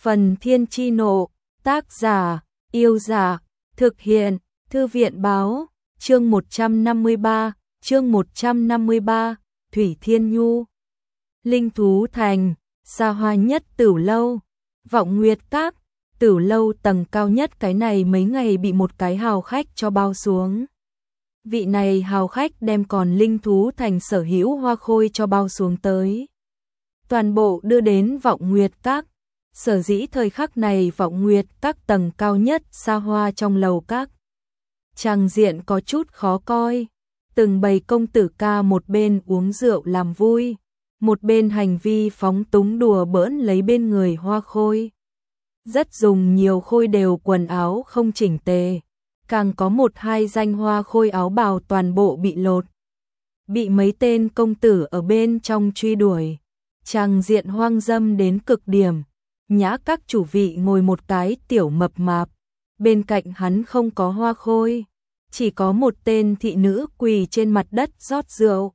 Phần Thiên Chi Nộ, tác giả, Yêu Giả, thực hiện, Thư viện Báo, chương 153, Thủy Thiên Nhu. Linh Thú Thành, xa hoa nhất Tửu Lâu, Vọng Nguyệt Các, Tửu Lâu tầng cao nhất cái này mấy ngày bị một cái hào khách cho bao xuống. Vị này hào khách đem còn Linh Thú Thành sở hữu hoa khôi cho bao xuống tới. Toàn bộ đưa đến Vọng Nguyệt Các. Sở dĩ thời khắc này Vọng Nguyệt Các tầng cao nhất xa hoa trong lầu các. Tràng diện có chút khó coi. Từng bầy công tử ca một bên uống rượu làm vui, một bên hành vi phóng túng đùa bỡn lấy bên người hoa khôi. Rất dùng nhiều khôi đều quần áo không chỉnh tề. Càng có một hai danh hoa khôi áo bào toàn bộ bị lột. Bị mấy tên công tử ở bên trong truy đuổi. Tràng diện hoang dâm đến cực điểm. Nhã các chủ vị ngồi một cái tiểu mập mạp. Bên cạnh hắn không có hoa khôi. Chỉ có một tên thị nữ quỳ trên mặt đất rót rượu.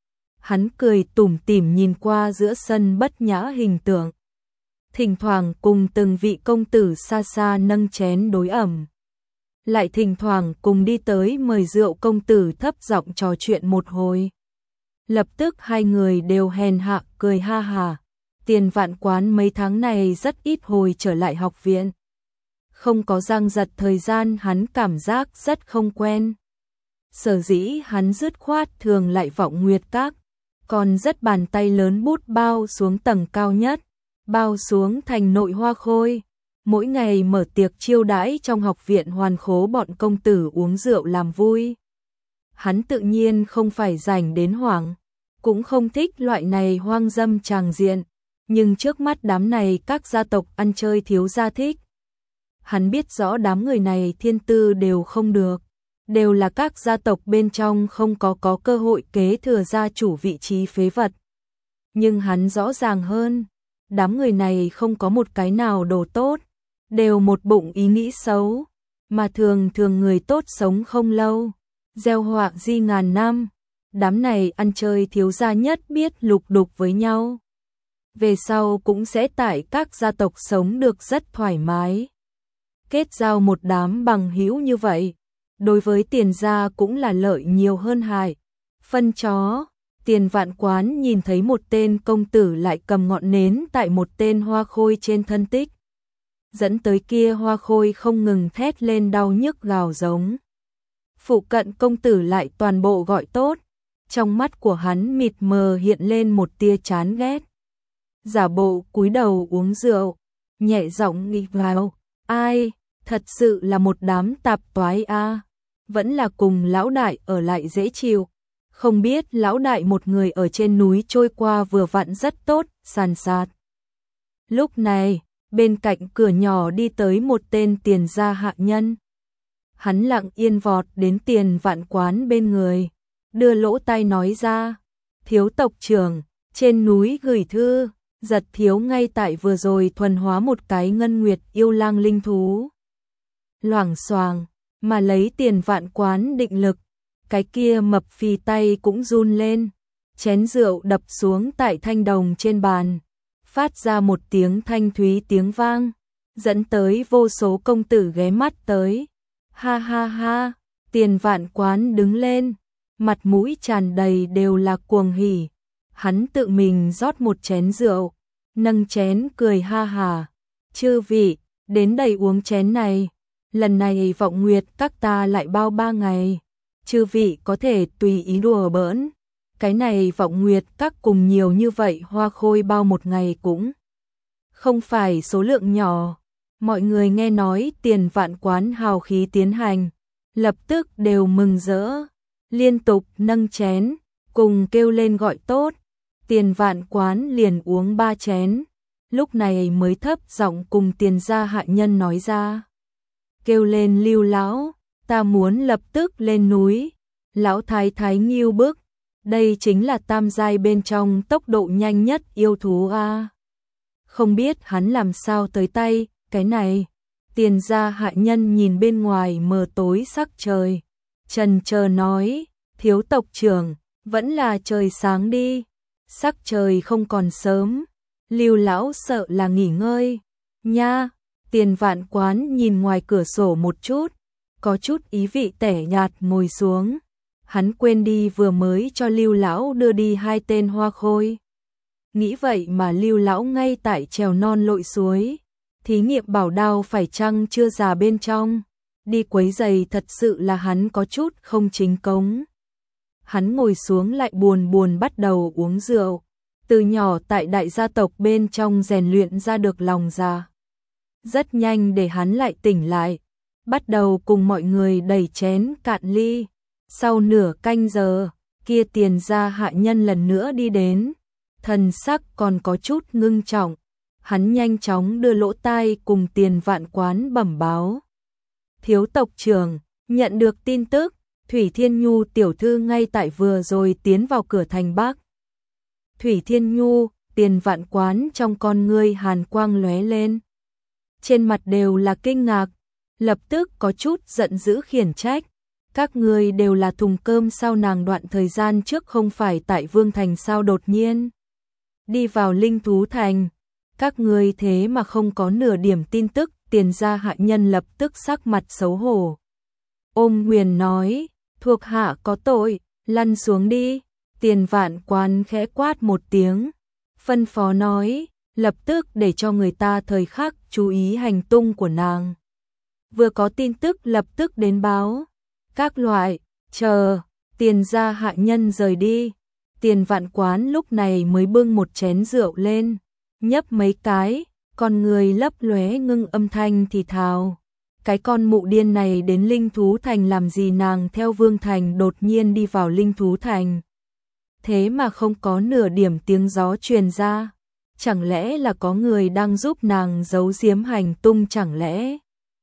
Hắn cười tủm tỉm nhìn qua giữa sân bất nhã hình tượng. Thỉnh thoảng cùng từng vị công tử xa xa nâng chén đối ẩm. Lại thỉnh thoảng cùng đi tới mời rượu công tử thấp giọng trò chuyện một hồi. Lập tức hai người đều hèn hạ cười ha hà. Tiền Vạn Quán mấy tháng này rất ít hồi trở lại học viện. Không có giang giật thời gian hắn cảm giác rất không quen. Sở dĩ hắn dứt khoát thường lại Vọng Nguyệt Các. Còn rất bàn tay lớn bút bao xuống tầng cao nhất. Bao xuống thành nội hoa khôi. Mỗi ngày mở tiệc chiêu đãi trong học viện hoàn khố bọn công tử uống rượu làm vui. Hắn tự nhiên không phải rảnh đến hoảng. Cũng không thích loại này hoang dâm tràng diện. Nhưng trước mắt đám này các gia tộc ăn chơi thiếu gia thích. Hắn biết rõ đám người này thiên tư đều không được. Đều là các gia tộc bên trong không có cơ hội kế thừa gia chủ vị trí phế vật. Nhưng hắn rõ ràng hơn. Đám người này không có một cái nào đồ tốt. Đều một bụng ý nghĩ xấu. Mà thường người tốt sống không lâu. Gieo họa di ngàn năm. Đám này ăn chơi thiếu gia nhất biết lục đục với nhau. Về sau cũng sẽ tại các gia tộc sống được rất thoải mái. Kết giao một đám bằng hữu như vậy, đối với Tiền gia cũng là lợi nhiều hơn hại. Phân chó, Tiền Vạn Quán nhìn thấy một tên công tử lại cầm ngọn nến tại một tên hoa khôi trên thân tích. Dẫn tới kia hoa khôi không ngừng thét lên đau nhức gào giống. Phụ cận công tử lại toàn bộ gọi tốt, trong mắt của hắn mịt mờ hiện lên một tia chán ghét. Giả bộ cúi đầu uống rượu, nhẹ giọng nghĩ vào, ai, thật sự là một đám tạp toái a, vẫn là cùng lão đại ở lại dễ chịu. Không biết lão đại một người ở trên núi trôi qua vừa vặn rất tốt, sàn sạt. Lúc này, bên cạnh cửa nhỏ đi tới một tên Tiền gia hạ nhân. Hắn lặng yên vọt đến Tiền Vạn Quán bên người, đưa lỗ tai nói ra, thiếu tộc trưởng, trên núi gửi thư. Giật thiếu ngay tại vừa rồi thuần hóa một cái ngân nguyệt yêu lang linh thú. Loảng xoàng, mà lấy Tiền Vạn Quán định lực, cái kia mập phì tay cũng run lên, chén rượu đập xuống tại thanh đồng trên bàn, phát ra một tiếng thanh thúy tiếng vang, dẫn tới vô số công tử ghé mắt tới. Ha ha ha, Tiền Vạn Quán đứng lên, mặt mũi tràn đầy đều là cuồng hỉ. Hắn tự mình rót một chén rượu, nâng chén cười ha hà. Chư vị, đến đây uống chén này. Lần này Vọng Nguyệt Các ta lại bao 3 ngày. Chư vị có thể tùy ý đùa bỡn. Cái này Vọng Nguyệt Các cùng nhiều như vậy hoa khôi bao một ngày cũng không phải số lượng nhỏ. Mọi người nghe nói Tiền Vạn Quán hào khí tiến hành, lập tức đều mừng rỡ, liên tục nâng chén, cùng kêu lên gọi tốt. Tiền Vạn Quán liền uống 3 chén, lúc này mới thấp giọng cùng Tiền gia hạ nhân nói ra. Kêu lên Lưu lão, ta muốn lập tức lên núi. Lão thái thái nghiêu bức, đây chính là tam giai bên trong tốc độ nhanh nhất yêu thú a. Không biết hắn làm sao tới tay, cái này. Tiền gia hạ nhân nhìn bên ngoài mờ tối sắc trời, chần chờ nói, thiếu tộc trưởng, vẫn là trời sáng đi. Sắc trời không còn sớm, Lưu lão sợ là nghỉ ngơi. Nha, Tiền Vạn Quán nhìn ngoài cửa sổ một chút, có chút ý vị tẻ nhạt ngồi xuống. Hắn quên đi vừa mới cho Lưu lão đưa đi 2 tên hoa khôi. Nghĩ vậy mà Lưu lão ngay tại trèo non lội suối, thí nghiệm bảo đao phải chăng chưa già bên trong, đi quấy giày thật sự là hắn có chút không chính cống. Hắn ngồi xuống lại buồn buồn bắt đầu uống rượu, từ nhỏ tại đại gia tộc bên trong rèn luyện ra được lòng già. Rất nhanh để hắn lại tỉnh lại, bắt đầu cùng mọi người đẩy chén cạn ly. Sau nửa canh giờ, kia Tiền gia hạ nhân lần nữa đi đến, thần sắc còn có chút ngưng trọng. Hắn nhanh chóng đưa lỗ tai cùng Tiền Vạn Quán bẩm báo. Thiếu tộc trưởng, nhận được tin tức, Thủy Thiên Nhu tiểu thư ngay tại vừa rồi tiến vào cửa thành Bắc. Thủy Thiên Nhu, Tiền Vạn Quán trong con ngươi hàn quang lóe lên. Trên mặt đều là kinh ngạc, lập tức có chút giận dữ khiển trách. Các người đều là thùng cơm sao, nàng đoạn thời gian trước không phải tại Vương Thành sao đột nhiên đi vào Linh Thú Thành. Các người thế mà không có nửa điểm tin tức. Tiền gia hạ nhân lập tức sắc mặt xấu hổ. Ôm Huyền nói, thuộc hạ có tội, lăn xuống đi. Tiền Vạn Quán khẽ quát một tiếng, phân phó nói, lập tức để cho người ta thời khắc chú ý hành tung của nàng. Vừa có tin tức lập tức đến báo. Các loại, chờ, Tiền gia hạ nhân rời đi. Tiền Vạn Quán lúc này mới bưng một chén rượu lên, nhấp mấy cái, con người lấp lóe ngưng âm thanh thì thào. Cái con mụ điên này đến Linh Thú Thành làm gì, nàng theo Vương Thành đột nhiên đi vào Linh Thú Thành. Thế mà không có nửa điểm tiếng gió truyền ra. Chẳng lẽ là có người đang giúp nàng giấu giếm hành tung, chẳng lẽ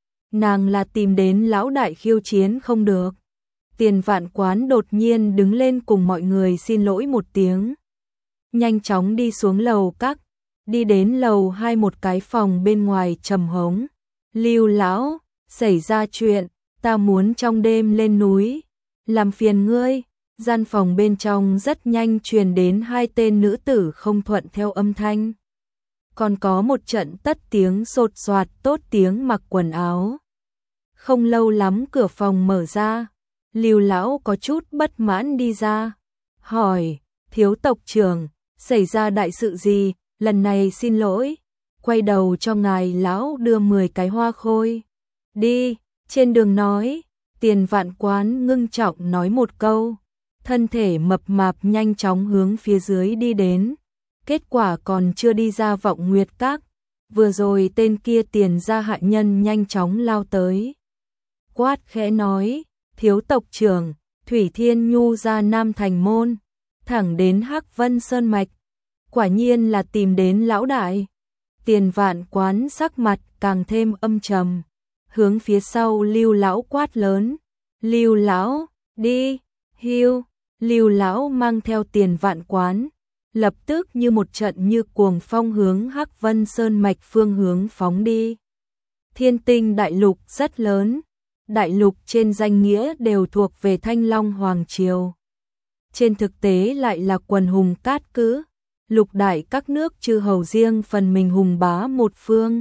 nàng là tìm đến lão đại khiêu chiến không được. Tiền Vạn Quán đột nhiên đứng lên cùng mọi người xin lỗi một tiếng. Nhanh chóng đi xuống lầu các, đi đến lầu 2 một cái phòng bên ngoài trầm hống. Lưu lão, xảy ra chuyện, ta muốn trong đêm lên núi, làm phiền ngươi. Gian phòng bên trong rất nhanh truyền đến 2 tên nữ tử không thuận theo âm thanh. Còn có một trận tất tiếng sột soạt tốt tiếng mặc quần áo. Không lâu lắm cửa phòng mở ra, Lưu lão có chút bất mãn đi ra, hỏi, thiếu tộc trưởng, xảy ra đại sự gì, lần này xin lỗi, quay đầu cho ngài lão đưa 10 cái hoa khôi. Đi, trên đường nói, Tiền Vạn Quán ngưng trọng nói một câu, thân thể mập mạp nhanh chóng hướng phía dưới đi đến. Kết quả còn chưa đi ra Vọng Nguyệt Các, vừa rồi tên kia Tiền gia hạ nhân nhanh chóng lao tới. Quát khẽ nói, thiếu tộc trưởng, Thủy Thiên Nhu ra Nam Thành môn, thẳng đến Hắc Vân Sơn Mạch. Quả nhiên là tìm đến lão đại. Tiền Vạn Quán sắc mặt càng thêm âm trầm, hướng phía sau Lưu lão quát lớn, Lưu lão, đi, hiu. Lưu lão mang theo Tiền Vạn Quán, lập tức như một trận như cuồng phong hướng Hắc Vân Sơn Mạch phương hướng phóng đi. Thiên Tinh đại lục rất lớn, đại lục trên danh nghĩa đều thuộc về Thanh Long Hoàng Triều. Trên thực tế lại là quần hùng cát cứ, lục đại các nước chư hầu riêng phần mình hùng bá một phương.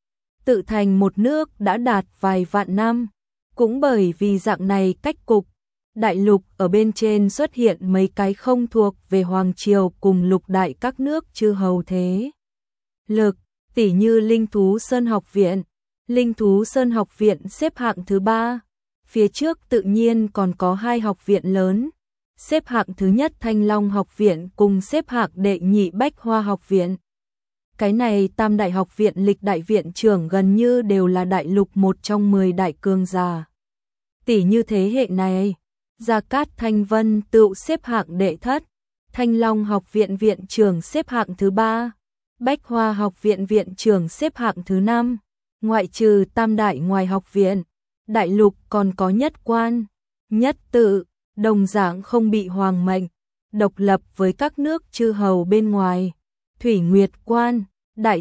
Tự thành một nước đã đạt vài vạn năm, cũng bởi vì dạng này cách cục, đại lục ở bên trên xuất hiện mấy cái không thuộc về Hoàng Triều cùng lục đại các nước chư hầu thế lực, tỉ như Linh Thú Sơn Học Viện. Linh Thú Sơn Học Viện xếp hạng thứ 3, phía trước tự nhiên còn có 2 học viện lớn, xếp hạng thứ nhất Thanh Long Học Viện cùng xếp hạng đệ nhị Bách Hoa Học Viện. Cái này tam đại học viện lịch đại viện trưởng gần như đều là đại lục một trong 10 đại cường giả. Tỷ như thế hệ này, Gia Cát Thanh Vân tự xếp hạng đệ thất, Thanh Long Học Viện viện trưởng xếp hạng thứ 3, Bách Hoa Học Viện viện trưởng xếp hạng thứ 5. Ngoại trừ tam đại ngoài học viện, đại lục còn có nhất quan, nhất tự, đồng dạng không bị hoàng mệnh, độc lập với các nước chư hầu bên ngoài. Thủy Nguyệt Quan, Đại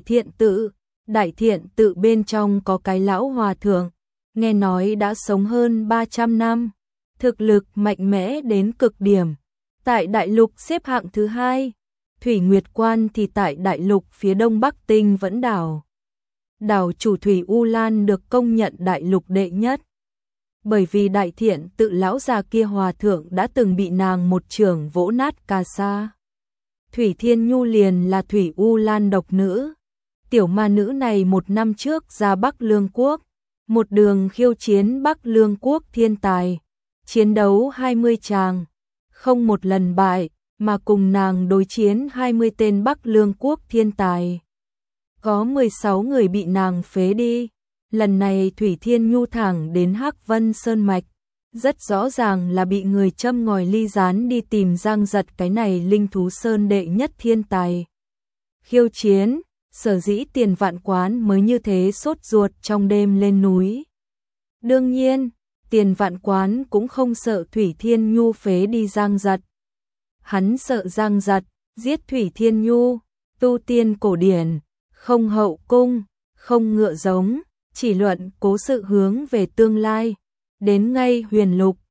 Thiện tự bên trong có cái lão hòa thượng, nghe nói đã sống hơn 300 năm, thực lực mạnh mẽ đến cực điểm, tại đại lục xếp hạng thứ 2. Thủy Nguyệt Quan thì tại đại lục phía đông Bắc Tinh Vẫn Đảo. đảo chủ Thủy U Lan được công nhận đại lục đệ nhất. Bởi vì đại thiện tự lão già kia hòa thượng đã từng bị nàng một chưởng vỗ nát cà sa. Thủy Thiên Nhu liền là Thủy U Lan độc nữ. Tiểu ma nữ này một năm trước ra Bắc Lương Quốc, một đường khiêu chiến Bắc Lương Quốc thiên tài, chiến đấu 20 tràng, không một lần bại, mà cùng nàng đối chiến 20 tên Bắc Lương Quốc thiên tài. Có 16 người bị nàng phế đi. Lần này Thủy Thiên Nhu thẳng đến Hắc Vân Sơn Mạch, rất rõ ràng là bị người châm ngòi ly gián đi tìm Giang Giật cái này linh thú sơn đệ nhất thiên tài. Khiêu chiến, sở dĩ Tiền Vạn Quán mới như thế sốt ruột trong đêm lên núi. Đương nhiên, Tiền Vạn Quán cũng không sợ Thủy Thiên Nhu phế đi Giang Giật. Hắn sợ Giang Giật giết Thủy Thiên Nhu, tu tiên cổ điển, không hậu cung, không ngựa giống, chỉ luận cố sự hướng về tương lai. Đến ngay Huyền Lục,